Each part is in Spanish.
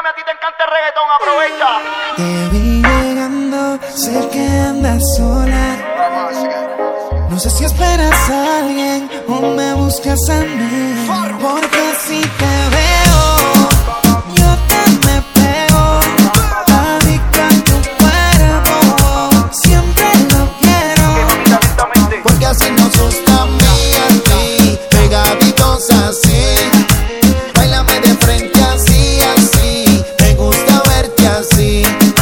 mami, a ti te encanta el reggaetón, aprovecha. Te vi llegando, sé que andas sola. No sé si esperas a alguien o me buscas a mí. Porque si te veo, yo te me pego. Adicto a tu cuerpo, siempre lo quiero. Porque así nos gusta a mí y a ti, pegaditos así. Báilame de frente así, así. Me gusta verte así.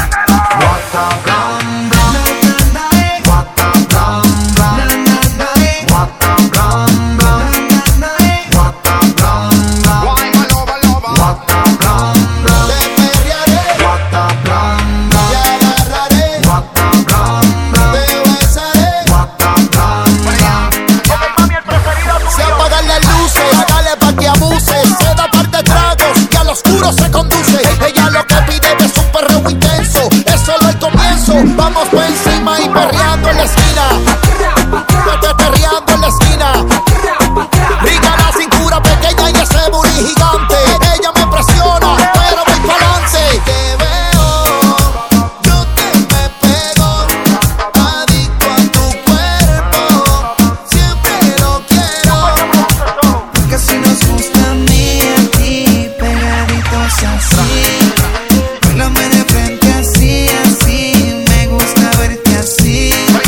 Se conduce, ella lo que pide es un perreo intenso. Es solo el comienzo. Vamos por encima y perreando en la esquina. Perreando en la esquina. Rica la cintura pequeña y ese booty gigante. Ella me impresiona, pero voy pa'lante. Te veo, yo te me pego. Adicto a tu cuerpo, siempre lo quiero. Porque si nos gusta a mí y a ti, pegaditos así. Bailame de frente así, así. Me gusta verte así.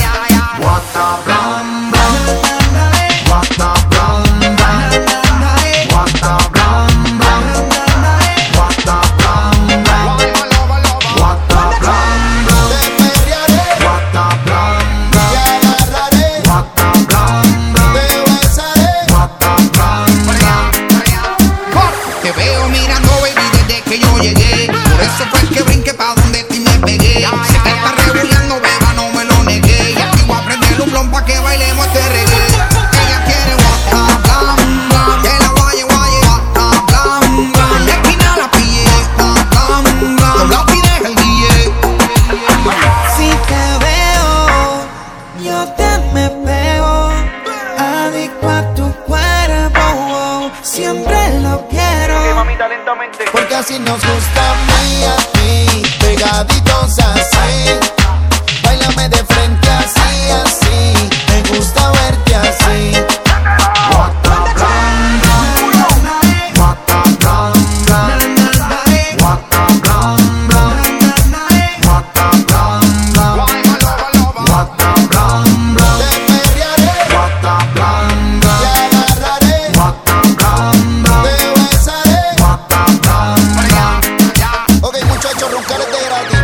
Te veo mirando, baby, desde que yo llegué. Por eso fue que brinqué pa' donde ti me pegué. Sé que estás rebuleando, beba, no me lo negué. Y aquí voy a prender un blon pa' que bailemos este reggae. Ella quiere guata, blam, blam. Que la guaye, guata, blam, blam. De esquina la pillé, blam, blam. Con la pide el DJ. Si te veo, yo te me pego. Adicto a tu cuerpo, siempre lo quiero. Mamita, lentamente. Porque así nos gusta a mí y a ti, pegaditos así. Báilame de frente así, así. Me gusta verte así.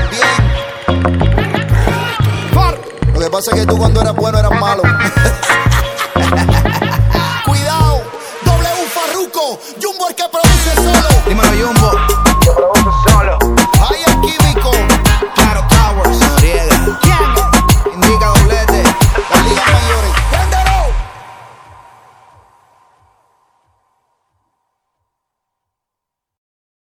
Lo que pasa es que tú cuando eras bueno eras malo.